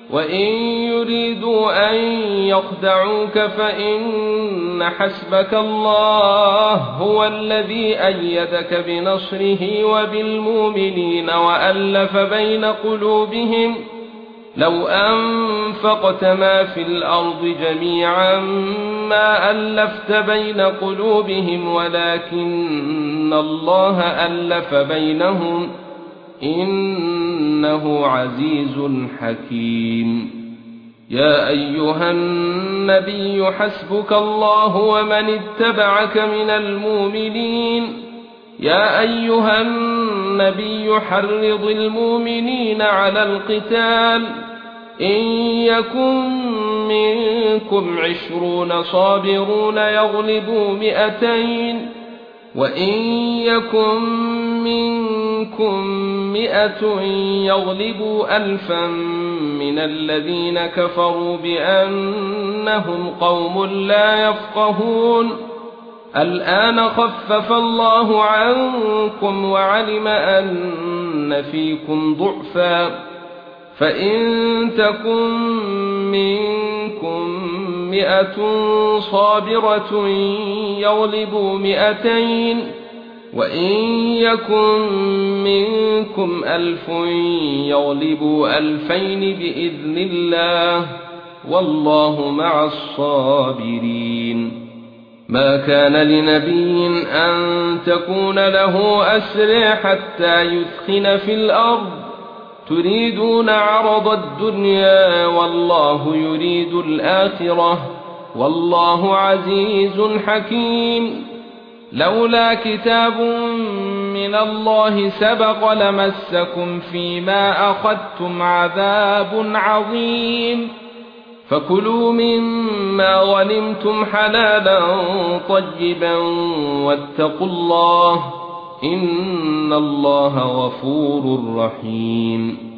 وإن يريدوا أن يخدعوك فإن حسبك الله هو الذي أيدك بنصره وبالمؤمنين وألف بين قلوبهم لو أنفقت ما في الأرض جميعا ما ألفت بين قلوبهم ولكن الله ألف بينهم إنه عزيز حكيم. يا أيها النبي حسبك الله ومن اتبعك من المؤمنين. يا أيها النبي حرض المؤمنين على القتال إن يكن منكم 20 صابرون يغلبوا 200 وإن يكن منكم 100 يغلبوا 1000 من الذين كفروا بأنهم قوم لا يفقهون. الآن خفف الله عنكم وعلم أن فيكم ضعفا فإن تكن منكم 100 صابرة يغلبوا 200 وإن يكن منكم 1000 يغلبوا 2000 بإذن الله والله مع الصابرين. ما كان لنبي أن تكون له أسرى حتى يثخن في الأرض تريدون عرض الدنيا والله يريد الآخرة والله عزيز حكيم. لولا كتاب من الله سبق لمسكم فيما أخذتم عذاب عظيم فكلوا مما غنمتم حلالا طيبا واتقوا الله إن الله غفور رحيم.